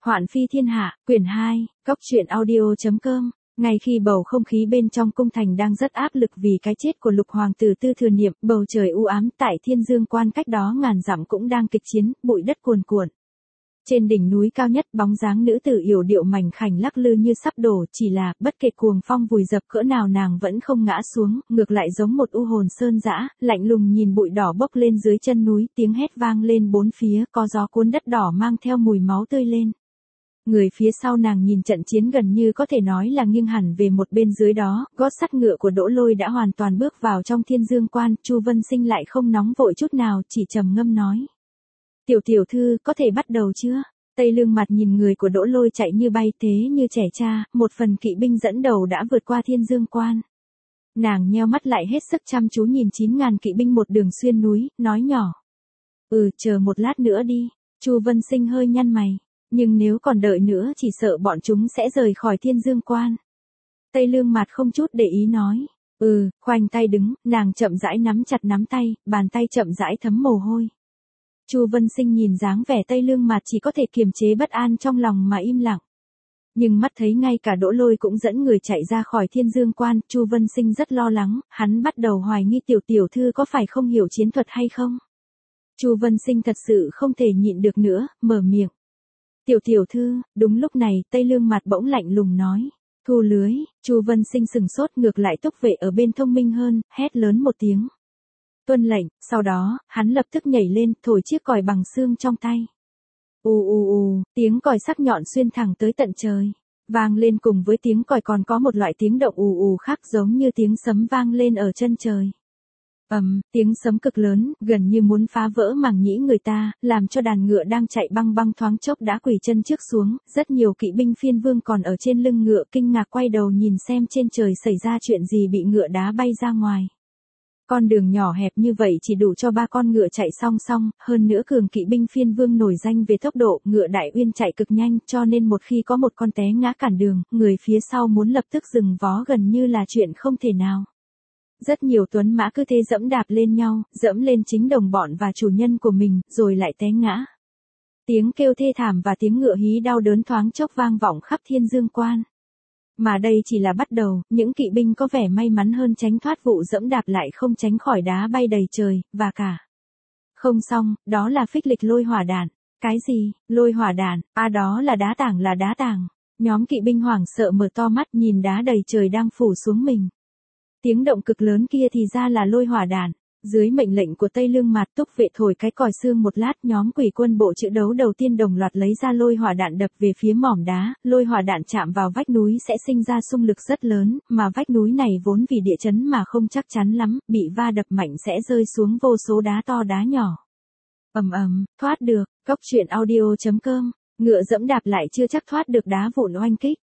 Hoạn phi thiên hạ, quyển 2, Cốc truyện audio.com. Ngay khi bầu không khí bên trong cung thành đang rất áp lực vì cái chết của lục hoàng tử Tư Thừa Niệm, bầu trời u ám tại Thiên Dương Quan cách đó ngàn dặm cũng đang kịch chiến, bụi đất cuồn cuộn. Trên đỉnh núi cao nhất, bóng dáng nữ tử yểu điệu mảnh khảnh lắc lư như sắp đổ, chỉ là bất kể cuồng phong vùi dập cỡ nào nàng vẫn không ngã xuống, ngược lại giống một u hồn sơn dã, lạnh lùng nhìn bụi đỏ bốc lên dưới chân núi, tiếng hét vang lên bốn phía, có gió cuốn đất đỏ mang theo mùi máu tươi lên. Người phía sau nàng nhìn trận chiến gần như có thể nói là nghiêng hẳn về một bên, dưới đó, gót sắt ngựa của Đỗ Lôi đã hoàn toàn bước vào trong Thiên Dương Quan, Chu Vân Sinh lại không nóng vội chút nào, chỉ trầm ngâm nói. Tiểu thư, có thể bắt đầu chưa? Tây Lương Mặt nhìn người của Đỗ Lôi chạy như bay thế như trẻ cha, một phần kỵ binh dẫn đầu đã vượt qua Thiên Dương Quan. Nàng nheo mắt lại hết sức chăm chú nhìn 9.000 kỵ binh một đường xuyên núi, nói nhỏ. Chờ một lát nữa đi. Chu Vân Sinh hơi nhăn mày. Nhưng nếu còn đợi nữa chỉ sợ bọn chúng sẽ rời khỏi Thiên Dương Quan. Tây Lương Mặt không chút để ý nói. Khoanh tay đứng, nàng chậm rãi nắm chặt nắm tay, bàn tay chậm rãi thấm mồ hôi. Chu Vân Sinh nhìn dáng vẻ Tây Lương Mặt chỉ có thể kiềm chế bất an trong lòng mà im lặng. Nhưng mắt thấy ngay cả Đỗ Lôi cũng dẫn người chạy ra khỏi Thiên Dương Quan, Chu Vân Sinh rất lo lắng, hắn bắt đầu hoài nghi tiểu thư có phải không hiểu chiến thuật hay không. Chu Vân Sinh thật sự không thể nhịn được nữa, mở miệng. Tiểu thư, đúng lúc này, Tây Lương Mặt bỗng lạnh lùng nói. Thu lưới. Chu Vân Sinh sừng sốt, ngược lại Túc Vệ ở bên thông minh hơn, hét lớn một tiếng. Tuân lệnh, sau đó, hắn lập tức nhảy lên, thổi chiếc còi bằng xương trong tay. Tiếng còi sắc nhọn xuyên thẳng tới tận trời. Vang lên cùng với tiếng còi còn có một loại tiếng động khác giống như tiếng sấm vang lên ở chân trời. Tiếng sấm cực lớn, gần như muốn phá vỡ màng nhĩ người ta, làm cho đàn ngựa đang chạy băng băng thoáng chốc đã quỳ chân trước xuống, rất nhiều kỵ binh phiên vương còn ở trên lưng ngựa kinh ngạc quay đầu nhìn xem trên trời xảy ra chuyện gì, bị ngựa đá bay ra ngoài. Con đường nhỏ hẹp như vậy chỉ đủ cho 3 con ngựa chạy song song, hơn nữa cường kỵ binh phiên vương nổi danh về tốc độ, ngựa Đại Uyên chạy cực nhanh, cho nên một khi có một con té ngã cản đường, người phía sau muốn lập tức dừng vó gần như là chuyện không thể nào. Rất nhiều tuấn mã cứ thế dẫm đạp lên nhau, dẫm lên chính đồng bọn và chủ nhân của mình, rồi lại té ngã. Tiếng kêu thê thảm và tiếng ngựa hí đau đớn thoáng chốc vang vọng khắp Thiên Dương Quan. Mà đây chỉ là bắt đầu, những kỵ binh có vẻ may mắn hơn tránh thoát vụ dẫm đạp lại không tránh khỏi đá bay đầy trời, và cả. Không xong, đó là phích lịch lôi hỏa đạn. Cái gì? Lôi hỏa đạn? Đó là đá tảng. Nhóm kỵ binh hoảng sợ mở to mắt nhìn đá đầy trời đang phủ xuống mình. Tiếng động cực lớn kia thì ra là lôi hỏa đạn. Dưới mệnh lệnh của Tây Lương Mặt, Túc Vệ thổi cái còi xương một lát, nhóm quỷ quân bộ chữ đấu đầu tiên đồng loạt lấy ra lôi hỏa đạn đập về phía mỏm đá, lôi hỏa đạn chạm vào vách núi sẽ sinh ra xung lực rất lớn, mà vách núi này vốn vì địa chấn mà không chắc chắn lắm, bị va đập mạnh sẽ rơi xuống vô số đá to đá nhỏ. Thoát được. Cốc truyện audio.com. Ngựa dẫm đạp lại chưa chắc thoát được đá vụn oanh kích.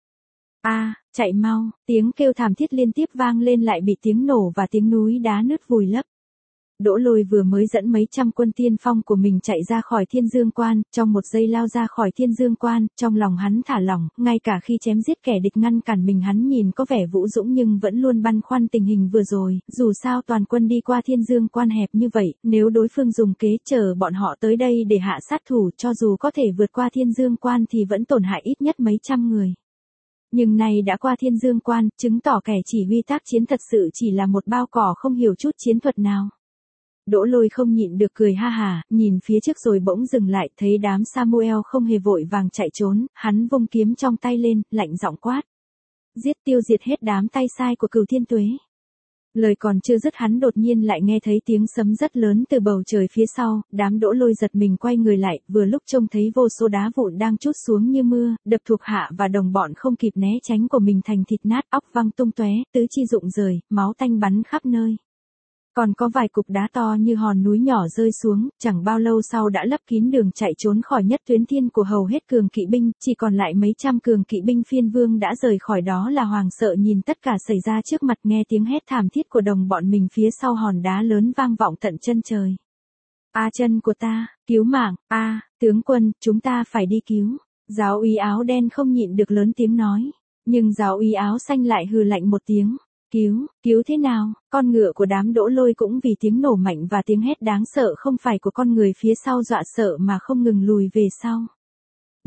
Chạy mau. Tiếng kêu thảm thiết liên tiếp vang lên lại bị tiếng nổ và tiếng núi đá nứt vùi lấp. Đỗ Lôi vừa mới dẫn mấy trăm quân tiên phong của mình chạy ra khỏi Thiên Dương Quan, trong một giây lao ra khỏi Thiên Dương Quan, trong lòng hắn thả lỏng, ngay cả khi chém giết kẻ địch ngăn cản mình hắn nhìn có vẻ vũ dũng nhưng vẫn luôn băn khoăn tình hình vừa rồi, dù sao toàn quân đi qua Thiên Dương Quan hẹp như vậy, nếu đối phương dùng kế chờ bọn họ tới đây để hạ sát thủ, cho dù có thể vượt qua Thiên Dương Quan thì vẫn tổn hại ít nhất mấy trăm người. Nhưng nay đã qua Thiên Dương Quan, chứng tỏ kẻ chỉ huy tác chiến thật sự chỉ là một bao cỏ không hiểu chút chiến thuật nào. Đỗ Lôi không nhịn được cười ha hả, nhìn phía trước rồi bỗng dừng lại, thấy đám Samuel không hề vội vàng chạy trốn, hắn vung kiếm trong tay lên, lạnh giọng quát. Tiêu diệt hết đám tay sai của Cửu Thiên Tuế. Lời còn chưa dứt hắn đột nhiên lại nghe thấy tiếng sấm rất lớn từ bầu trời phía sau, đám Đỗ Lôi giật mình quay người lại, vừa lúc trông thấy vô số đá vụn đang trút xuống như mưa, đập thuộc hạ và đồng bọn không kịp né tránh của mình thành thịt nát, óc văng tung tóe, tứ chi rụng rời, máu tanh bắn khắp nơi. Còn có vài cục đá to như hòn núi nhỏ rơi xuống, chẳng bao lâu sau đã lấp kín đường chạy trốn khỏi nhất tuyến thiên của hầu hết cường kỵ binh, chỉ còn lại mấy trăm cường kỵ binh phiên vương đã rời khỏi đó là hoàng sợ nhìn tất cả xảy ra trước mặt, nghe tiếng hét thảm thiết của đồng bọn mình phía sau hòn đá lớn vang vọng tận chân trời. Chân của ta, cứu mạng, tướng quân, chúng ta phải đi cứu. Giáo úy áo đen không nhịn được lớn tiếng nói, nhưng giáo úy áo xanh lại hừ lạnh một tiếng. Cứu thế nào? Con ngựa của đám Đỗ Lôi cũng vì tiếng nổ mạnh và tiếng hét đáng sợ không phải của con người phía sau dọa sợ mà không ngừng lùi về sau.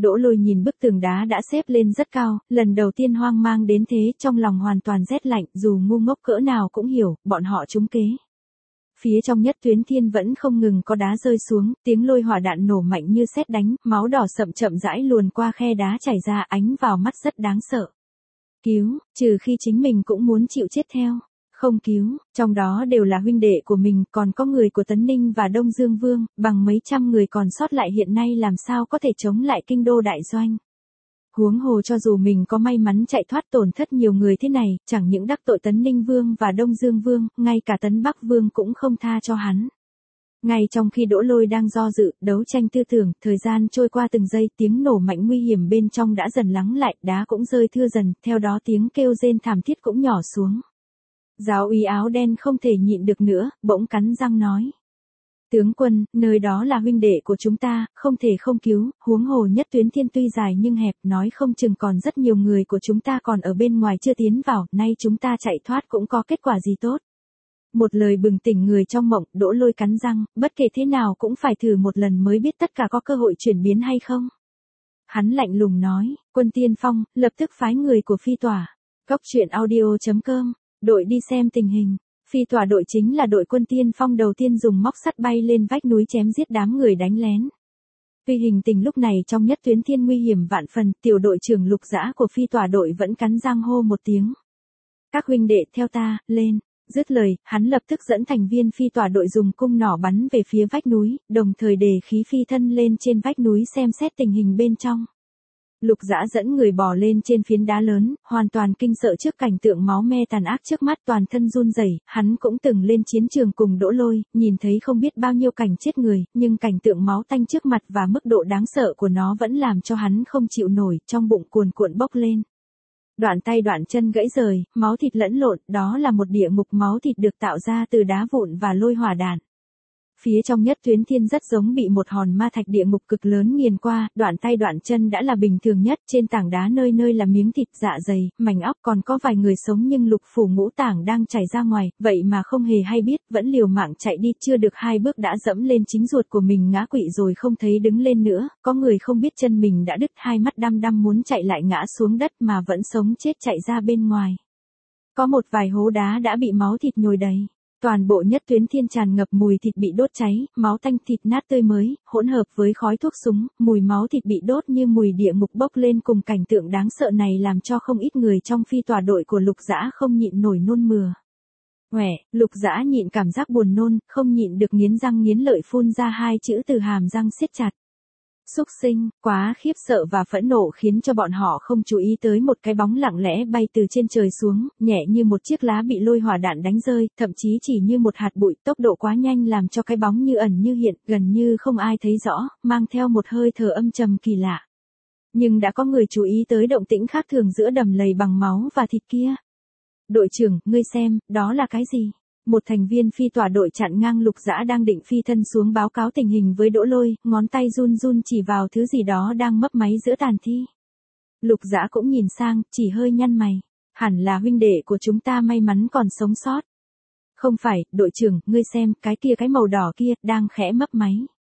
Đỗ Lôi nhìn bức tường đá đã xếp lên rất cao, lần đầu tiên hoang mang đến thế, trong lòng hoàn toàn rét lạnh, dù ngu ngốc cỡ nào cũng hiểu, bọn họ trúng kế. Phía trong nhất tuyến thiên vẫn không ngừng có đá rơi xuống, tiếng lôi hỏa đạn nổ mạnh như sét đánh, máu đỏ sậm chậm rãi luồn qua khe đá chảy ra, ánh vào mắt rất đáng sợ. Cứu, trừ khi chính mình cũng muốn chịu chết theo. Không cứu, trong đó đều là huynh đệ của mình, còn có người của Tấn Ninh và Đông Dương Vương, bằng mấy trăm người còn sót lại hiện nay làm sao có thể chống lại kinh đô đại doanh. Huống hồ cho dù mình có may mắn chạy thoát tổn thất nhiều người thế này, chẳng những đắc tội Tấn Ninh Vương và Đông Dương Vương, ngay cả Tấn Bắc Vương cũng không tha cho hắn. Ngay trong khi Đỗ Lôi đang do dự, đấu tranh tư tưởng, thời gian trôi qua từng giây, tiếng nổ mạnh nguy hiểm bên trong đã dần lắng lại, đá cũng rơi thưa dần, theo đó tiếng kêu rên thảm thiết cũng nhỏ xuống. Giáo úy áo đen không thể nhịn được nữa, bỗng cắn răng nói. Tướng quân, nơi đó là huynh đệ của chúng ta, không thể không cứu, huống hồ nhất tuyến thiên tuy dài nhưng hẹp, nói không chừng còn rất nhiều người của chúng ta còn ở bên ngoài chưa tiến vào, nay chúng ta chạy thoát cũng có kết quả gì tốt. Một lời bừng tỉnh người trong mộng, Đỗ Lôi cắn răng, bất kể thế nào cũng phải thử một lần mới biết tất cả có cơ hội chuyển biến hay không. Hắn lạnh lùng nói, quân tiên phong, lập tức phái người của phi tỏa. Cóc truyện audio.com, đội đi xem tình hình. Phi tỏa đội chính là đội quân tiên phong đầu tiên dùng móc sắt bay lên vách núi chém giết đám người đánh lén. Vì hình tình lúc này trong nhất tuyến thiên nguy hiểm vạn phần, tiểu đội trưởng Lục Dã của phi tỏa đội vẫn cắn răng hô một tiếng. Các huynh đệ theo ta, lên. Dứt lời, hắn lập tức dẫn thành viên phi tỏa đội dùng cung nỏ bắn về phía vách núi, đồng thời đề khí phi thân lên trên vách núi xem xét tình hình bên trong. Lục Dã dẫn người bò lên trên phiến đá lớn, hoàn toàn kinh sợ trước cảnh tượng máu me tàn ác trước mắt, toàn thân run rẩy. Hắn cũng từng lên chiến trường cùng Đỗ Lôi, nhìn thấy không biết bao nhiêu cảnh chết người, nhưng cảnh tượng máu tanh trước mặt và mức độ đáng sợ của nó vẫn làm cho hắn không chịu nổi, trong bụng cuồn cuộn bốc lên. Đoạn tay đoạn chân gãy rời, máu thịt lẫn lộn, đó là một địa ngục máu thịt được tạo ra từ đá vụn và lôi hỏa đạn. Phía trong nhất tuyến thiên rất giống bị một hòn ma thạch địa ngục cực lớn nghiền qua, đoạn tay đoạn chân đã là bình thường nhất, trên tảng đá nơi nơi là miếng thịt, dạ dày, mảnh óc, còn có vài người sống nhưng lục phủ ngũ tạng đang chảy ra ngoài, vậy mà không hề hay biết, vẫn liều mạng chạy đi, chưa được 2 bước đã dẫm lên chính ruột của mình ngã quỵ rồi không thấy đứng lên nữa, có người không biết chân mình đã đứt, hai mắt đăm đăm muốn chạy lại ngã xuống đất mà vẫn sống chết chạy ra bên ngoài. Có một vài hố đá đã bị máu thịt nhồi đầy. Toàn bộ nhất tuyến thiên tràn ngập mùi thịt bị đốt cháy, máu tanh thịt nát tươi mới, hỗn hợp với khói thuốc súng, mùi máu thịt bị đốt như mùi địa ngục bốc lên, cùng cảnh tượng đáng sợ này làm cho không ít người trong phi tỏa đội của Lục Dã không nhịn nổi nôn mửa. Quẻ, Lục Dã nhịn cảm giác buồn nôn, không nhịn được nghiến răng nghiến lợi phun ra 2 chữ từ hàm răng siết chặt. Súc sinh, quá khiếp sợ và phẫn nộ khiến cho bọn họ không chú ý tới một cái bóng lặng lẽ bay từ trên trời xuống, nhẹ như một chiếc lá bị lôi hỏa đạn đánh rơi, thậm chí chỉ như một hạt bụi, tốc độ quá nhanh làm cho cái bóng như ẩn như hiện, gần như không ai thấy rõ, mang theo một hơi thở âm trầm kỳ lạ. Nhưng đã có người chú ý tới động tĩnh khác thường giữa đầm lầy bằng máu và thịt kia. Đội trưởng, ngươi xem, đó là cái gì? Một thành viên phi tỏa đội chặn ngang Lục Dã đang định phi thân xuống báo cáo tình hình với Đỗ Lôi, ngón tay run run chỉ vào thứ gì đó đang mấp máy giữa tàn thi. Lục Dã cũng nhìn sang, chỉ hơi nhăn mày. Hẳn là huynh đệ của chúng ta may mắn còn sống sót. Không phải, đội trưởng, ngươi xem, cái kia cái màu đỏ kia, đang khẽ mấp máy.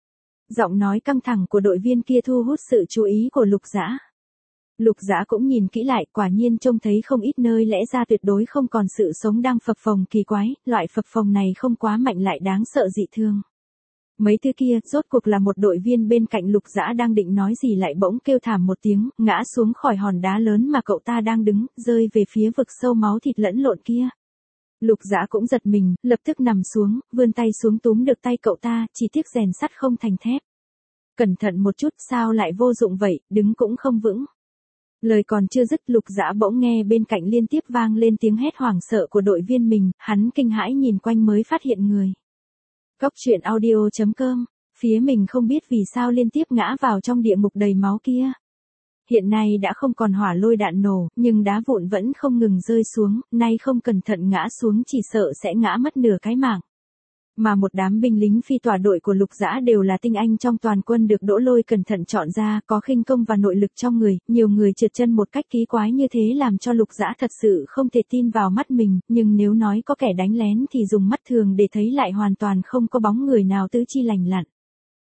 Giọng nói căng thẳng của đội viên kia thu hút sự chú ý của Lục Dã. Lục Dã cũng nhìn kỹ lại, quả nhiên trông thấy không ít nơi lẽ ra tuyệt đối không còn sự sống đang phập phồng kỳ quái, loại phập phồng này không quá mạnh lại đáng sợ dị thường. Mấy thứ kia, rốt cuộc là một đội viên bên cạnh Lục Dã đang định nói gì lại bỗng kêu thảm một tiếng, ngã xuống khỏi hòn đá lớn mà cậu ta đang đứng, rơi về phía vực sâu máu thịt lẫn lộn kia. Lục Dã cũng giật mình, lập tức nằm xuống, vươn tay xuống túm được tay cậu ta, chỉ tiếc rèn sắt không thành thép. Cẩn thận một chút, sao lại vô dụng vậy, đứng cũng không vững. Lời còn chưa dứt, Lục Dã bỗng nghe bên cạnh liên tiếp vang lên tiếng hét hoảng sợ của đội viên mình, hắn kinh hãi nhìn quanh mới phát hiện người. Cóc truyện audio.com, phía mình không biết vì sao liên tiếp ngã vào trong địa ngục đầy máu kia. Hiện nay đã không còn hỏa lôi đạn nổ, nhưng đá vụn vẫn không ngừng rơi xuống, nay không cẩn thận ngã xuống chỉ sợ sẽ ngã mất nửa cái mạng. Mà một đám binh lính phi tỏa đội của Lục Dã đều là tinh anh trong toàn quân được Đỗ Lôi cẩn thận chọn ra, có khinh công và nội lực trong người, nhiều người trượt chân một cách kỳ quái như thế làm cho Lục Dã thật sự không thể tin vào mắt mình, nhưng nếu nói có kẻ đánh lén thì dùng mắt thường để thấy lại hoàn toàn không có bóng người nào tứ chi lành lặn.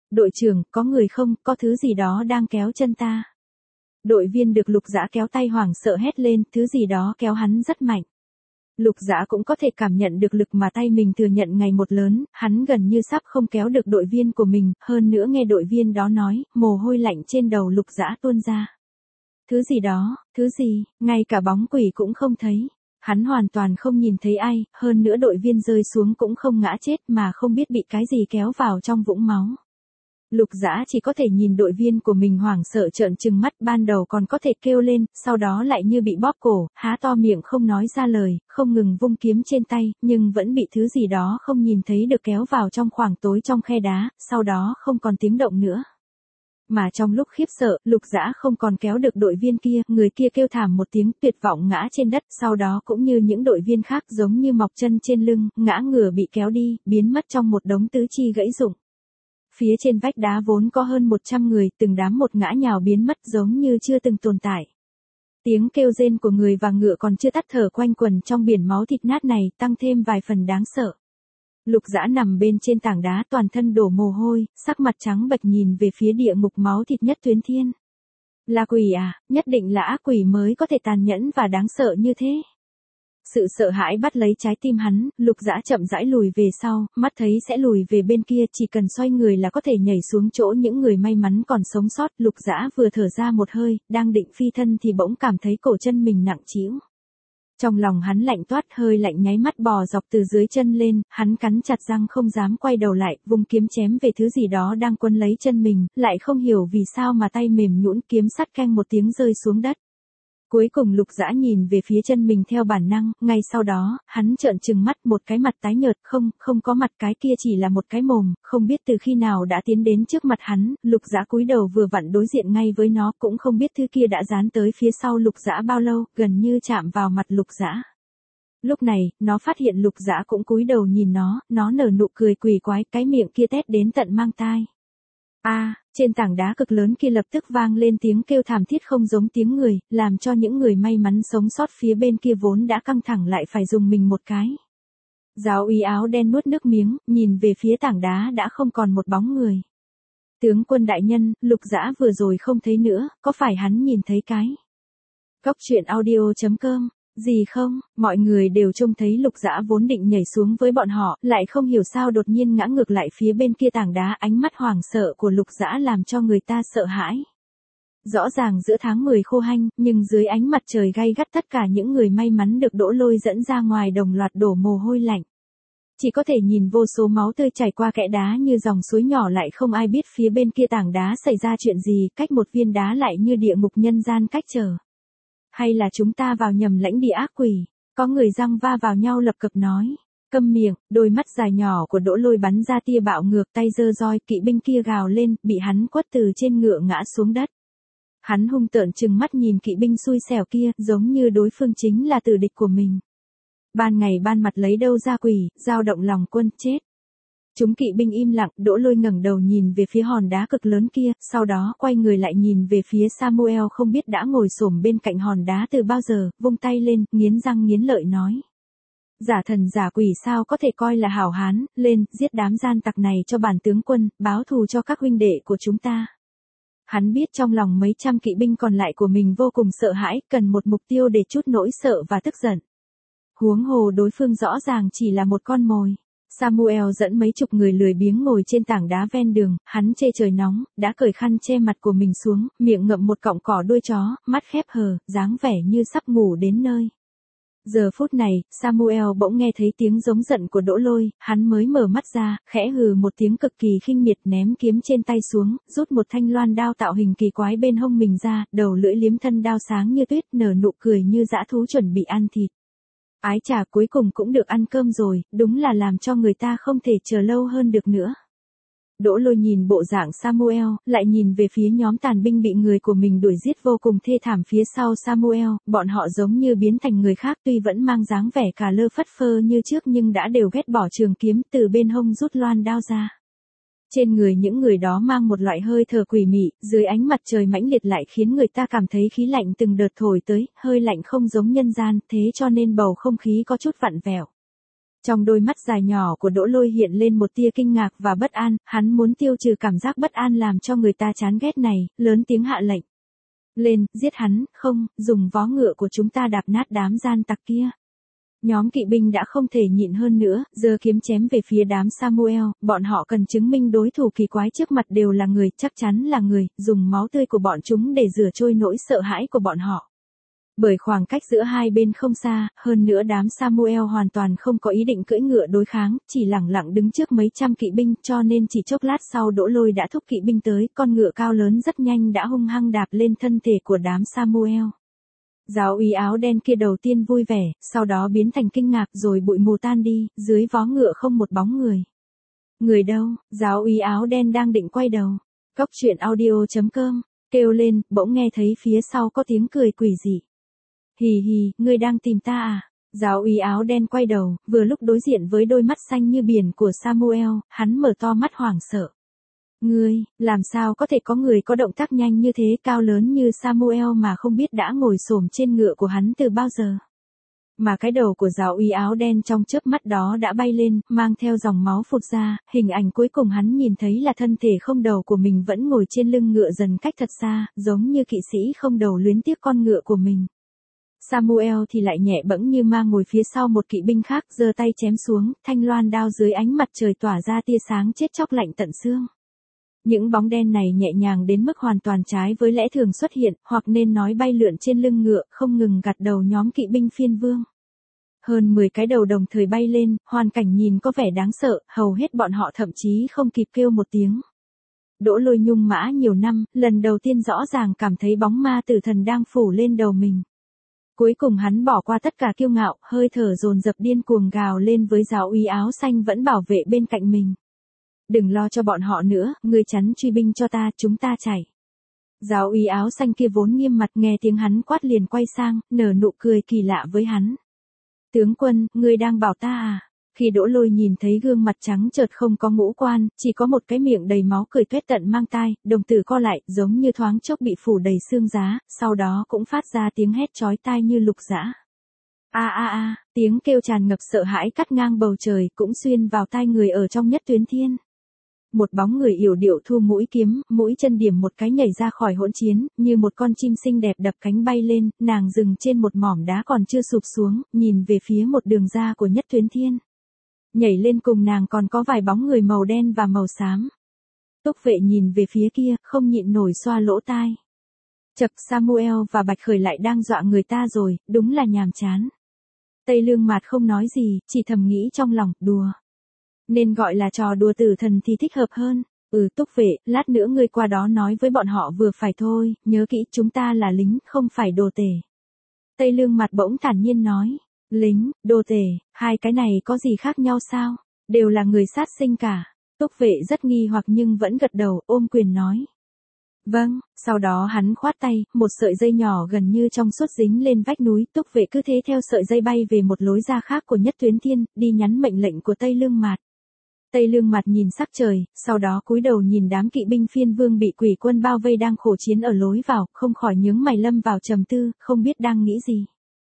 Đội trưởng, có người không, có thứ gì đó đang kéo chân ta. Đội viên được Lục Dã kéo tay hoảng sợ hét lên, thứ gì đó kéo hắn rất mạnh. Lục Dã cũng có thể cảm nhận được lực mà tay mình thừa nhận ngày một lớn, hắn gần như sắp không kéo được đội viên của mình, hơn nữa nghe đội viên đó nói, mồ hôi lạnh trên đầu Lục Dã tuôn ra. Thứ gì đó, thứ gì, ngay cả bóng quỷ cũng không thấy. Hắn hoàn toàn không nhìn thấy ai, hơn nữa đội viên rơi xuống cũng không ngã chết mà không biết bị cái gì kéo vào trong vũng máu. Lục Dã chỉ có thể nhìn đội viên của mình hoảng sợ trợn trừng mắt, ban đầu còn có thể kêu lên, sau đó lại như bị bóp cổ, há to miệng không nói ra lời, không ngừng vung kiếm trên tay, nhưng vẫn bị thứ gì đó không nhìn thấy được kéo vào trong khoảng tối trong khe đá, sau đó không còn tiếng động nữa. Mà trong lúc khiếp sợ, Lục Dã không còn kéo được đội viên kia, người kia kêu thảm một tiếng tuyệt vọng ngã trên đất, sau đó cũng như những đội viên khác giống như mọc chân trên lưng, ngã ngửa bị kéo đi, biến mất trong một đống tứ chi gãy rụng. Phía trên vách đá vốn có hơn 100 người, từng đám một ngã nhào biến mất giống như chưa từng tồn tại. Tiếng kêu rên của người và ngựa còn chưa tắt thở quanh quần trong biển máu thịt nát này, tăng thêm vài phần đáng sợ. Lục Dã nằm bên trên tảng đá toàn thân đổ mồ hôi, sắc mặt trắng bệch nhìn về phía địa ngục máu thịt nhất tuyến thiên. Là quỷ à, nhất định là ác quỷ mới có thể tàn nhẫn và đáng sợ như thế. Sự sợ hãi bắt lấy trái tim hắn, Lục Dã chậm rãi lùi về sau, mắt thấy sẽ lùi về bên kia, chỉ cần xoay người là có thể nhảy xuống chỗ những người may mắn còn sống sót. Lục Dã vừa thở ra một hơi, đang định phi thân thì bỗng cảm thấy cổ chân mình nặng trĩu. Trong lòng hắn lạnh toát, hơi lạnh nháy mắt bò dọc từ dưới chân lên, hắn cắn chặt răng không dám quay đầu lại, vung kiếm chém về thứ gì đó đang quấn lấy chân mình, lại không hiểu vì sao mà tay mềm nhũn, kiếm sắt keng một tiếng rơi xuống đất. Cuối cùng Lục Dã nhìn về phía chân mình theo bản năng, ngay sau đó, hắn trợn trừng mắt, một cái mặt tái nhợt, không có mặt, cái kia chỉ là một cái mồm, không biết từ khi nào đã tiến đến trước mặt hắn. Lục Dã cúi đầu vừa vặn đối diện ngay với nó, cũng không biết thứ kia đã dán tới phía sau Lục Dã bao lâu, gần như chạm vào mặt Lục Dã. Lúc này, nó phát hiện Lục Dã cũng cúi đầu nhìn nó nở nụ cười quỷ quái, cái miệng kia tét đến tận mang tai. Trên tảng đá cực lớn kia lập tức vang lên tiếng kêu thảm thiết không giống tiếng người, làm cho những người may mắn sống sót phía bên kia vốn đã căng thẳng lại phải dùng mình một cái. Giáo úy áo đen nuốt nước miếng, nhìn về phía tảng đá đã không còn một bóng người. Tướng quân đại nhân, Lục Dã vừa rồi không thấy nữa, có phải hắn nhìn thấy cái? Cóc truyện audio.com Gì không, mọi người đều trông thấy Lục Dã vốn định nhảy xuống với bọn họ, lại không hiểu sao đột nhiên ngã ngược lại phía bên kia tảng đá, ánh mắt hoảng sợ của Lục Dã làm cho người ta sợ hãi. Rõ ràng giữa tháng 10 khô hanh, nhưng dưới ánh mặt trời gay gắt tất cả những người may mắn được Đỗ Lôi dẫn ra ngoài đồng loạt đổ mồ hôi lạnh. Chỉ có thể nhìn vô số máu tươi chảy qua kẽ đá như dòng suối nhỏ, lại không ai biết phía bên kia tảng đá xảy ra chuyện gì, cách một viên đá lại như địa ngục nhân gian cách trở. Hay là chúng ta vào nhầm lãnh địa ác quỷ? Có người răng va vào nhau lập cập nói. Câm miệng, đôi mắt dài nhỏ của Đỗ Lôi bắn ra tia bạo ngược, tay giơ roi, kỵ binh kia gào lên, bị hắn quất từ trên ngựa ngã xuống đất. Hắn hung tợn trừng mắt nhìn kỵ binh xui xẻo kia, giống như đối phương chính là tử địch của mình. Ban ngày ban mặt lấy đâu ra quỷ, dao động lòng quân, chết. Chúng kỵ binh im lặng, Đỗ Lôi ngẩng đầu nhìn về phía hòn đá cực lớn kia, sau đó quay người lại nhìn về phía Samuel không biết đã ngồi xổm bên cạnh hòn đá từ bao giờ, vung tay lên, nghiến răng nghiến lợi nói. Giả thần giả quỷ sao có thể coi là hảo hán, lên, giết đám gian tặc này cho bản tướng quân, báo thù cho các huynh đệ của chúng ta. Hắn biết trong lòng mấy trăm kỵ binh còn lại của mình vô cùng sợ hãi, cần một mục tiêu để trút nỗi sợ và tức giận. Huống hồ đối phương rõ ràng chỉ là một con mồi. Samuel dẫn mấy chục người lười biếng ngồi trên tảng đá ven đường, hắn chê trời nóng, đã cởi khăn che mặt của mình xuống, miệng ngậm một cọng cỏ đuôi chó, mắt khép hờ, dáng vẻ như sắp ngủ đến nơi. Giờ phút này, Samuel bỗng nghe thấy tiếng giống giận của Đỗ Lôi, hắn mới mở mắt ra, khẽ hừ một tiếng cực kỳ khinh miệt, ném kiếm trên tay xuống, rút một thanh loan đao tạo hình kỳ quái bên hông mình ra, đầu lưỡi liếm thân đao sáng như tuyết, nở nụ cười như dã thú chuẩn bị ăn thịt. Ái chà, cuối cùng cũng được ăn cơm rồi, đúng là làm cho người ta không thể chờ lâu hơn được nữa. Đỗ Lôi nhìn bộ dạng Samuel, lại nhìn về phía nhóm tàn binh bị người của mình đuổi giết vô cùng thê thảm phía sau Samuel, bọn họ giống như biến thành người khác, tuy vẫn mang dáng vẻ cà lơ phất phơ như trước nhưng đã đều ghét bỏ trường kiếm, từ bên hông rút loan đao ra. Trên người những người đó mang một loại hơi thở quỷ mị, dưới ánh mặt trời mãnh liệt lại khiến người ta cảm thấy khí lạnh từng đợt thổi tới, hơi lạnh không giống nhân gian, thế cho nên bầu không khí có chút vặn vẹo. Trong đôi mắt dài nhỏ của Đỗ Lôi hiện lên một tia kinh ngạc và bất an, hắn muốn tiêu trừ cảm giác bất an làm cho người ta chán ghét này, lớn tiếng hạ lệnh. Lên, giết hắn, không, dùng vó ngựa của chúng ta đạp nát đám gian tặc kia. Nhóm kỵ binh đã không thể nhịn hơn nữa, giơ kiếm chém về phía đám Samuel, bọn họ cần chứng minh đối thủ kỳ quái trước mặt đều là người, chắc chắn là người, dùng máu tươi của bọn chúng để rửa trôi nỗi sợ hãi của bọn họ. Bởi khoảng cách giữa hai bên không xa, hơn nữa đám Samuel hoàn toàn không có ý định cưỡi ngựa đối kháng, chỉ lẳng lặng đứng trước mấy trăm kỵ binh, cho nên chỉ chốc lát sau Đỗ Lôi đã thúc kỵ binh tới, con ngựa cao lớn rất nhanh đã hung hăng đạp lên thân thể của đám Samuel. Giáo úy áo đen kia đầu tiên vui vẻ, sau đó biến thành kinh ngạc rồi bụi mù tan đi, dưới vó ngựa không một bóng người. Người đâu? Giáo úy áo đen đang định quay đầu. Cốc truyện audio.com, kêu lên, bỗng nghe thấy phía sau có tiếng cười quỷ dị. Hì hì, ngươi đang tìm ta à? Giáo úy áo đen quay đầu, vừa lúc đối diện với đôi mắt xanh như biển của Samuel, hắn mở to mắt hoảng sợ. Ngươi, làm sao có thể có người có động tác nhanh như thế, cao lớn như Samuel mà không biết đã ngồi xổm trên ngựa của hắn từ bao giờ. Mà cái đầu của giáo úy áo đen trong chớp mắt đó đã bay lên, mang theo dòng máu phụt ra, hình ảnh cuối cùng hắn nhìn thấy là thân thể không đầu của mình vẫn ngồi trên lưng ngựa dần cách thật xa, giống như kỵ sĩ không đầu luyến tiếc con ngựa của mình. Samuel thì lại nhẹ bẫng như ma ngồi phía sau một kỵ binh khác, giơ tay chém xuống, thanh loan đao dưới ánh mặt trời tỏa ra tia sáng chết chóc lạnh tận xương. Những bóng đen này nhẹ nhàng đến mức hoàn toàn trái với lẽ thường xuất hiện, hoặc nên nói bay lượn trên lưng ngựa, không ngừng gặt đầu nhóm kỵ binh phiên vương. Hơn 10 cái đầu đồng thời bay lên, hoàn cảnh nhìn có vẻ đáng sợ, hầu hết bọn họ thậm chí không kịp kêu một tiếng. Đỗ Lôi nhung mã nhiều năm, lần đầu tiên rõ ràng cảm thấy bóng ma tử thần đang phủ lên đầu mình. Cuối cùng hắn bỏ qua tất cả kiêu ngạo, hơi thở dồn dập điên cuồng gào lên với giáo úy áo xanh vẫn bảo vệ bên cạnh mình. Đừng lo cho bọn họ nữa, ngươi chắn truy binh cho ta, chúng ta chạy. Giáo úy áo xanh kia vốn nghiêm mặt, nghe tiếng hắn quát liền quay sang, nở nụ cười kỳ lạ với hắn. Tướng quân, ngươi đang bảo ta à? Khi Đỗ Lôi nhìn thấy gương mặt trắng chợt không có ngũ quan, chỉ có một cái miệng đầy máu cười tuét tận mang tai, đồng tử co lại, giống như thoáng chốc bị phủ đầy xương giá, sau đó cũng phát ra tiếng hét chói tai như lục dã. A a a, tiếng kêu tràn ngập sợ hãi cắt ngang bầu trời, cũng xuyên vào tai người ở trong Nhất Tuyến Thiên. Một bóng người yểu điệu thu mũi kiếm, mũi chân điểm một cái nhảy ra khỏi hỗn chiến, như một con chim xinh đẹp đập cánh bay lên, nàng dừng trên một mỏm đá còn chưa sụp xuống, nhìn về phía một đường ra của Nhất Tuyến Thiên. Nhảy lên cùng nàng còn có vài bóng người màu đen và màu xám. Túc Vệ nhìn về phía kia, không nhịn nổi xoa lỗ tai. Chập, Samuel và Bạch Khởi lại đang dọa người ta rồi, đúng là nhàm chán. Tây Lương Mạt không nói gì, chỉ thầm nghĩ trong lòng, đùa. Nên gọi là trò đùa tử thần thì thích hợp hơn. Túc Vệ, lát nữa ngươi qua đó nói với bọn họ vừa phải thôi, nhớ kỹ chúng ta là lính, không phải đồ tể. Tây Lương Mạt bỗng thản nhiên nói. Lính, đồ tể, hai cái này có gì khác nhau sao? Đều là người sát sinh cả. Túc Vệ rất nghi hoặc nhưng vẫn gật đầu, ôm quyền nói. Vâng, sau đó hắn khoát tay, một sợi dây nhỏ gần như trong suốt dính lên vách núi, Túc Vệ cứ thế theo sợi dây bay về một lối ra khác của Nhất Tuyến Thiên, đi nhắn mệnh lệnh của Tây Lương Mạt. Tây Lương Mạt nhìn sắc trời, sau đó cúi đầu nhìn đám kỵ binh phiên vương bị quỷ quân bao vây đang khổ chiến ở lối vào, không khỏi nhướng mày lâm vào trầm tư, không biết đang nghĩ gì.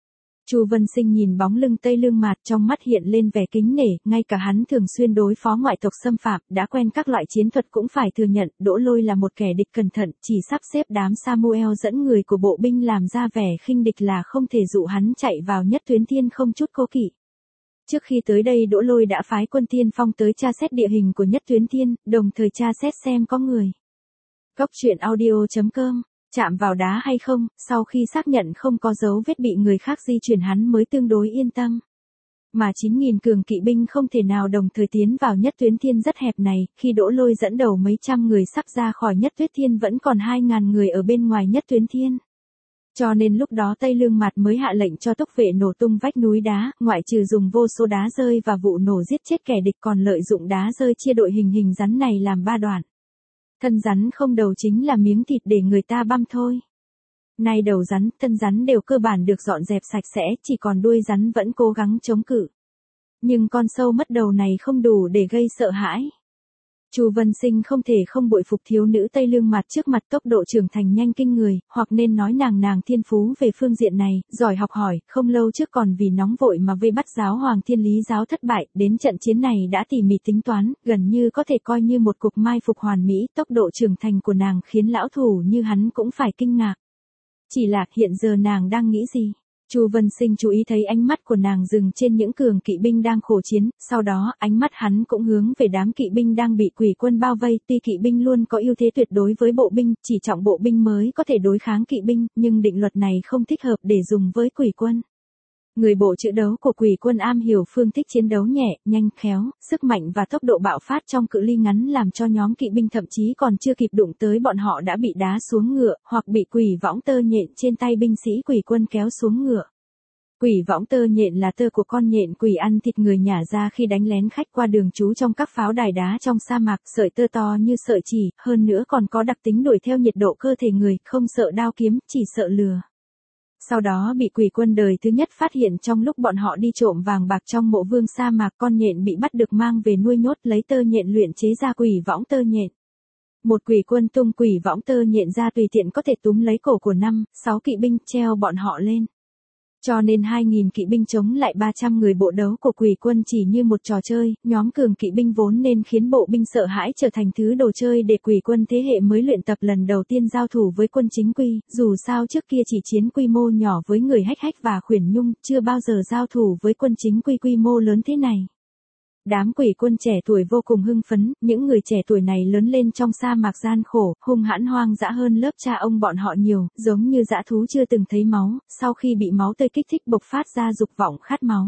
Chu Vân Sinh nhìn bóng lưng Tây Lương Mạt, trong mắt hiện lên vẻ kính nể, ngay cả hắn thường xuyên đối phó ngoại tộc xâm phạm, đã quen các loại chiến thuật cũng phải thừa nhận, Đỗ Lôi là một kẻ địch cẩn thận, chỉ sắp xếp đám Samuel dẫn người của bộ binh làm ra vẻ khinh địch là không thể dụ hắn chạy vào Nhất Tuyến Thiên không chút cố kỵ. Trước khi tới đây Đỗ Lôi đã phái quân tiên phong tới tra xét địa hình của Nhất Tuyến Thiên, đồng thời tra xét xem có người. Cốc truyện audio.com, chạm vào đá hay không, sau khi xác nhận không có dấu vết bị người khác di chuyển hắn mới tương đối yên tâm. Mà 9.000 cường kỵ binh không thể nào đồng thời tiến vào Nhất Tuyến Thiên rất hẹp này, khi Đỗ Lôi dẫn đầu mấy trăm người sắp ra khỏi Nhất Tuyến Thiên vẫn còn 2.000 người ở bên ngoài Nhất Tuyến Thiên. Cho nên lúc đó Tây Lương Mạt mới hạ lệnh cho Túc Vệ nổ tung vách núi đá, ngoại trừ dùng vô số đá rơi và vụ nổ giết chết kẻ địch còn lợi dụng đá rơi chia đội hình rắn này làm 3 đoạn. Thân rắn không đầu chính là miếng thịt để người ta băm thôi. Nay đầu rắn, thân rắn đều cơ bản được dọn dẹp sạch sẽ, chỉ còn đuôi rắn vẫn cố gắng chống cự. Nhưng con sâu mất đầu này không đủ để gây sợ hãi. Chu Vân Sinh không thể không bội phục thiếu nữ Tây Lương Mạt trước mặt tốc độ trưởng thành nhanh kinh người, hoặc nên nói nàng thiên phú về phương diện này, giỏi học hỏi, không lâu trước còn vì nóng vội mà vây bắt giáo hoàng Thiên Lý giáo thất bại, đến trận chiến này đã tỉ mỉ tính toán, gần như có thể coi như một cuộc mai phục hoàn mỹ, tốc độ trưởng thành của nàng khiến lão thủ như hắn cũng phải kinh ngạc. Chỉ là hiện giờ nàng đang nghĩ gì? Chu Vân Sinh chú ý thấy ánh mắt của nàng dừng trên những cường kỵ binh đang khổ chiến, sau đó ánh mắt hắn cũng hướng về đám kỵ binh đang bị quỷ quân bao vây, tuy kỵ binh luôn có ưu thế tuyệt đối với bộ binh, chỉ trọng bộ binh mới có thể đối kháng kỵ binh, nhưng định luật này không thích hợp để dùng với quỷ quân. Người bộ chữ đấu của quỷ quân am hiểu phương thức chiến đấu nhẹ, nhanh, khéo, sức mạnh và tốc độ bạo phát trong cự ly ngắn làm cho nhóm kỵ binh thậm chí còn chưa kịp đụng tới bọn họ đã bị đá xuống ngựa, hoặc bị quỷ võng tơ nhện trên tay binh sĩ quỷ quân kéo xuống ngựa. Quỷ võng tơ nhện là tơ của con nhện quỷ ăn thịt người nhả ra khi đánh lén khách qua đường trú trong các pháo đài đá trong sa mạc, sợi tơ to như sợi chỉ, hơn nữa còn có đặc tính đuổi theo nhiệt độ cơ thể người, không sợ đao kiếm, chỉ sợ lừa. Sau đó bị quỷ quân đời thứ nhất phát hiện trong lúc bọn họ đi trộm vàng bạc trong mộ vương sa mạc, con nhện bị bắt được mang về nuôi nhốt, lấy tơ nhện luyện chế ra quỷ võng tơ nhện. Một quỷ quân tung quỷ võng tơ nhện ra tùy tiện có thể túm lấy cổ của 5-6 kỵ binh, treo bọn họ lên. Cho nên 2.000 kỵ binh chống lại 300 người bộ đấu của quỷ quân chỉ như một trò chơi, nhóm cường kỵ binh vốn nên khiến bộ binh sợ hãi trở thành thứ đồ chơi để quỷ quân thế hệ mới luyện tập lần đầu tiên giao thủ với quân chính quy, dù sao trước kia chỉ chiến quy mô nhỏ với người hách hách và khuyển nhung, chưa bao giờ giao thủ với quân chính quy quy mô lớn thế này. Đám quỷ quân trẻ tuổi vô cùng hưng phấn, những người trẻ tuổi này lớn lên trong sa mạc gian khổ, hung hãn hoang dã hơn lớp cha ông bọn họ nhiều, giống như dã thú chưa từng thấy máu, sau khi bị máu tươi kích thích bộc phát ra dục vọng khát máu.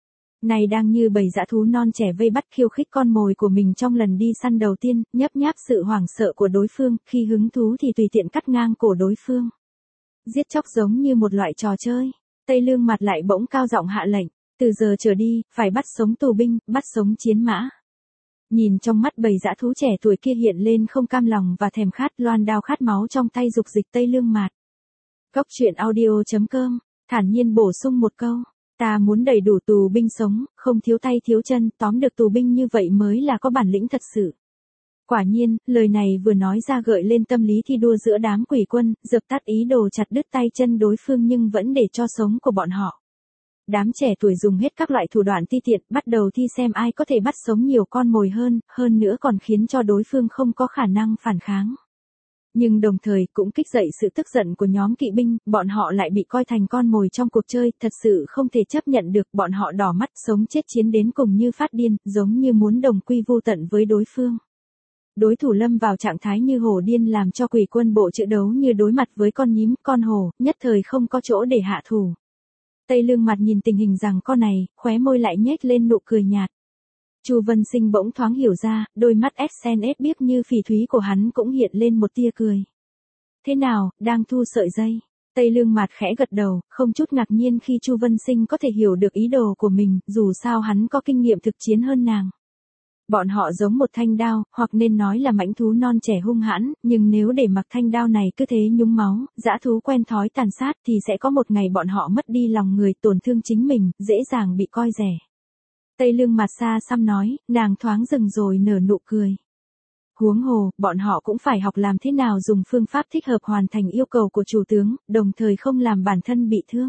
Này đang như bầy dã thú non trẻ vây bắt khiêu khích con mồi của mình trong lần đi săn đầu tiên, nhấp nháp sự hoảng sợ của đối phương, khi hứng thú thì tùy tiện cắt ngang cổ đối phương. Giết chóc giống như một loại trò chơi. Tây Lương Mặt lại bỗng cao giọng hạ lệnh. Từ giờ trở đi, phải bắt sống tù binh, bắt sống chiến mã. Nhìn trong mắt bầy dã thú trẻ tuổi kia hiện lên không cam lòng và thèm khát, loan đao khát máu trong tay dục dịch Tây Lương Mạt. Cốc truyện audio.com, thản nhiên bổ sung một câu. Ta muốn đầy đủ tù binh sống, không thiếu tay thiếu chân, tóm được tù binh như vậy mới là có bản lĩnh thật sự. Quả nhiên, lời này vừa nói ra gợi lên tâm lý thi đua giữa đám quỷ quân, dập tắt ý đồ chặt đứt tay chân đối phương nhưng vẫn để cho sống của bọn họ. Đám trẻ tuổi dùng hết các loại thủ đoạn ti tiện, bắt đầu thi xem ai có thể bắt sống nhiều con mồi hơn nữa còn khiến cho đối phương không có khả năng phản kháng. Nhưng đồng thời cũng kích dậy sự tức giận của nhóm kỵ binh, bọn họ lại bị coi thành con mồi trong cuộc chơi, thật sự không thể chấp nhận được, bọn họ đỏ mắt sống chết chiến đến cùng như phát điên, giống như muốn đồng quy vu tận với đối phương. Đối thủ lâm vào trạng thái như hổ điên làm cho quỷ quân bộ chữ đấu như đối mặt với con nhím, con hổ, nhất thời không có chỗ để hạ thủ. Tây Lương Mặt nhìn tình hình rằng con này, khóe môi lại nhếch lên nụ cười nhạt. Chu Vân Sinh bỗng thoáng hiểu ra, đôi mắt SNS biếc như phỉ thúy của hắn cũng hiện lên một tia cười. Thế nào, đang thu sợi dây? Tây Lương Mạt khẽ gật đầu, không chút ngạc nhiên khi Chu Vân Sinh có thể hiểu được ý đồ của mình, dù sao hắn có kinh nghiệm thực chiến hơn nàng. Bọn họ giống một thanh đao, hoặc nên nói là mãnh thú non trẻ hung hãn, nhưng nếu để mặc thanh đao này cứ thế nhúng máu, dã thú quen thói tàn sát thì sẽ có một ngày bọn họ mất đi lòng người, tổn thương chính mình, dễ dàng bị coi rẻ. Tây Lương Mặt xa xăm nói, nàng thoáng dừng rồi nở nụ cười. Huống hồ, bọn họ cũng phải học làm thế nào dùng phương pháp thích hợp hoàn thành yêu cầu của chủ tướng, đồng thời không làm bản thân bị thương.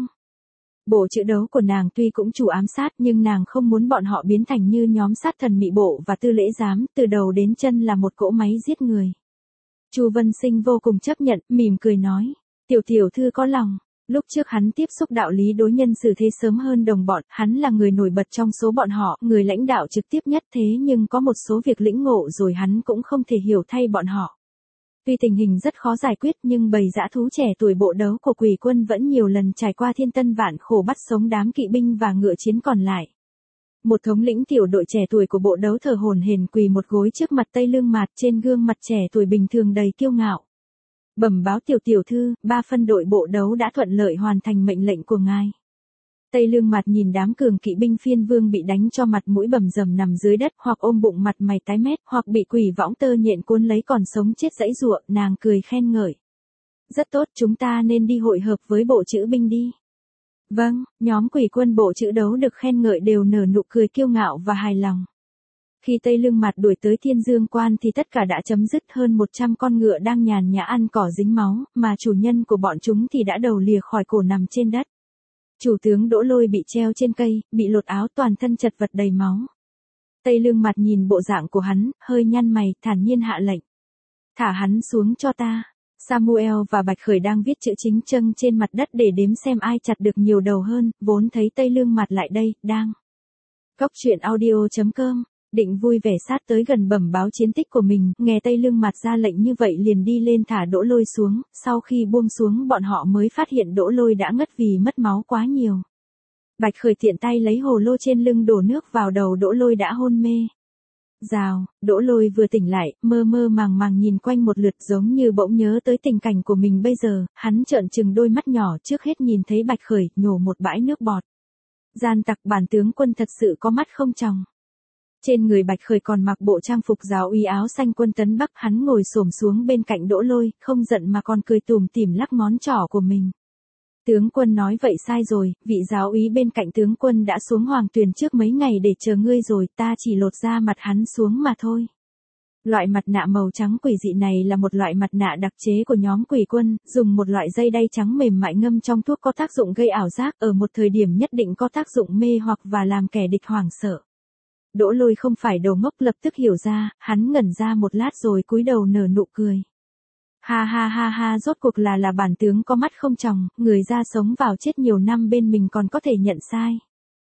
Bộ chữ đấu của nàng tuy cũng chủ ám sát nhưng nàng không muốn bọn họ biến thành như nhóm sát thần mị bộ và tư lễ giám, từ đầu đến chân là một cỗ máy giết người. Chu Vân Sinh vô cùng chấp nhận, mỉm cười nói, tiểu thư có lòng. Lúc trước hắn tiếp xúc đạo lý đối nhân xử thế sớm hơn đồng bọn, hắn là người nổi bật trong số bọn họ, người lãnh đạo trực tiếp nhất, thế nhưng có một số việc lĩnh ngộ rồi hắn cũng không thể hiểu thay bọn họ. Tuy tình hình rất khó giải quyết nhưng bầy dã thú trẻ tuổi bộ đấu của quỷ quân vẫn nhiều lần trải qua thiên tân vạn khổ bắt sống đám kỵ binh và ngựa chiến còn lại. Một thống lĩnh tiểu đội trẻ tuổi của bộ đấu thở hổn hển quỳ một gối trước mặt Tây Lương Mạt, trên gương mặt trẻ tuổi bình thường đầy kiêu ngạo. Bẩm báo tiểu thư, 3 phân đội bộ đấu đã thuận lợi hoàn thành mệnh lệnh của ngài. Tây Lương Mặt nhìn đám cường kỵ binh phiên vương bị đánh cho mặt mũi bầm dầm nằm dưới đất, hoặc ôm bụng mặt mày tái mét, hoặc bị quỷ võng tơ nhện cuốn lấy còn sống chết giãy giụa, nàng cười khen ngợi. Rất tốt, chúng ta nên đi hội hợp với bộ chữ binh đi. Vâng, nhóm quỷ quân bộ chữ đấu được khen ngợi đều nở nụ cười kiêu ngạo và hài lòng. Khi Tây Lương Mặt đuổi tới Thiên Dương Quan thì tất cả đã chấm dứt, hơn 100 con ngựa đang nhàn nhã ăn cỏ dính máu, mà chủ nhân của bọn chúng thì đã đầu lìa khỏi cổ nằm trên đất. Chủ tướng Đỗ Lôi bị treo trên cây, bị lột áo, toàn thân chật vật đầy máu. Tây Lương Mặt nhìn bộ dạng của hắn, hơi nhăn mày, thản nhiên hạ lệnh. Thả hắn xuống cho ta. Samuel và Bạch Khởi đang viết chữ chính châng trên mặt đất để đếm xem ai chặt được nhiều đầu hơn, vốn thấy Tây Lương Mặt lại đây, đang. Cóc truyện audio.com, định vui vẻ sát tới gần bẩm báo chiến tích của mình, nghe Tây Lương Mặt ra lệnh như vậy liền đi lên thả Đỗ Lôi xuống, sau khi buông xuống bọn họ mới phát hiện Đỗ Lôi đã ngất vì mất máu quá nhiều. Bạch Khởi tiện tay lấy hồ lô trên lưng đổ nước vào đầu Đỗ Lôi đã hôn mê. Rào, Đỗ Lôi vừa tỉnh lại, mơ mơ màng màng nhìn quanh một lượt giống như bỗng nhớ tới tình cảnh của mình bây giờ, hắn trợn trừng đôi mắt nhỏ, trước hết nhìn thấy Bạch Khởi, nhổ một bãi nước bọt. Gian tặc bản tướng quân thật sự có mắt không tròng. Trên người Bạch Khởi còn mặc bộ trang phục giáo úy áo xanh quân tấn Bắc, hắn ngồi xổm xuống bên cạnh Đỗ Lôi, không giận mà còn cười tủm tỉm lắc ngón trỏ của mình. Tướng quân nói vậy sai rồi, vị giáo úy bên cạnh tướng quân đã xuống Hoàng Tuyền trước mấy ngày để chờ ngươi rồi, ta chỉ lột da mặt hắn xuống mà thôi. Loại mặt nạ màu trắng quỷ dị này là một loại mặt nạ đặc chế của nhóm quỷ quân, dùng một loại dây đay trắng mềm mại ngâm trong thuốc có tác dụng gây ảo giác, ở một thời điểm nhất định có tác dụng mê hoặc và làm kẻ địch hoảng sợ. Đỗ Lôi không phải đồ ngốc, lập tức hiểu ra, hắn ngẩn ra một lát rồi cúi đầu nở nụ cười. Ha ha ha ha, rốt cuộc là bản tướng có mắt không tròng, người ra sống vào chết nhiều năm bên mình còn có thể nhận sai.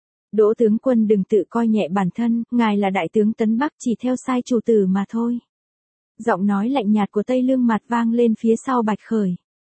Đỗ tướng quân đừng tự coi nhẹ bản thân, ngài là đại tướng Tấn Bắc, chỉ theo sai chủ tử mà thôi. Giọng nói lạnh nhạt của Tây Lương Mặt vang lên phía sau Bạch Khởi.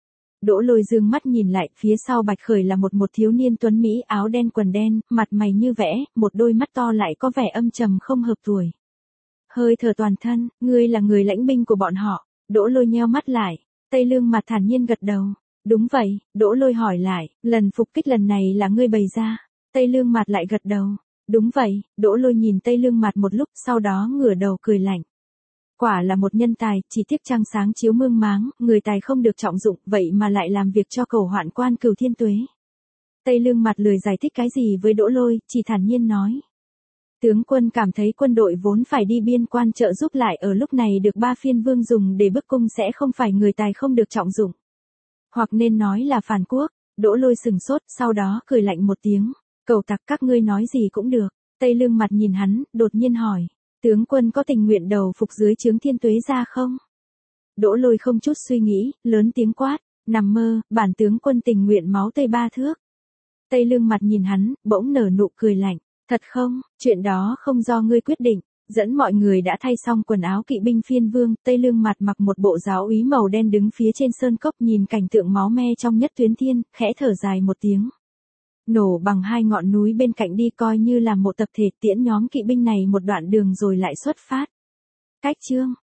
Đỗ Lôi dương mắt nhìn lại, phía sau Bạch Khởi là một thiếu niên tuấn mỹ, áo đen quần đen, mặt mày như vẽ, một đôi mắt to lại có vẻ âm trầm không hợp tuổi. Hơi thở toàn thân, ngươi là người lãnh binh của bọn họ. Đỗ Lôi nheo mắt lại, Tây Lương Mặt thản nhiên gật đầu. Đúng vậy, Đỗ Lôi hỏi lại, lần phục kích lần này là ngươi bày ra. Tây Lương Mặt lại gật đầu. Đúng vậy, Đỗ Lôi nhìn Tây Lương Mặt một lúc, sau đó ngửa đầu cười lạnh. Quả là một nhân tài, chỉ tiếc trăng sáng chiếu mương máng, người tài không được trọng dụng, vậy mà lại làm việc cho Cẩu Hoạn Quan Cửu Thiên Tuế. Tây Lương Mặt lười giải thích cái gì với Đỗ Lôi, chỉ thản nhiên nói. Tướng quân cảm thấy quân đội vốn phải đi biên quan trợ giúp lại ở lúc này được Ba Phiên Vương dùng để bức cung sẽ không phải người tài không được trọng dụng. Hoặc nên nói là phản quốc. Đỗ Lôi sừng sốt, sau đó cười lạnh một tiếng. Cẩu tặc, các ngươi nói gì cũng được. Tây Lương Mặt nhìn hắn, đột nhiên hỏi. Tướng quân có tình nguyện đầu phục dưới trướng Thiên Tuế ra không? Đỗ Lôi không chút suy nghĩ, lớn tiếng quát. Nằm mơ, bản tướng quân tình nguyện máu tây 3 thước. Tây Lương Mặt nhìn hắn, bỗng nở nụ cười lạnh. Thật không, chuyện đó không do ngươi quyết định. Dẫn mọi người đã thay xong quần áo kỵ binh Phiên Vương, Tây Lương Mặt mặc một bộ giáo úy màu đen đứng phía trên sơn cốc nhìn cảnh tượng máu me trong Nhất Tuyến Thiên, khẽ thở dài một tiếng. Nổ bằng 2 ngọn núi bên cạnh đi, coi như là một tập thể, tiễn nhóm kỵ binh này một đoạn đường rồi lại xuất phát. Cách chương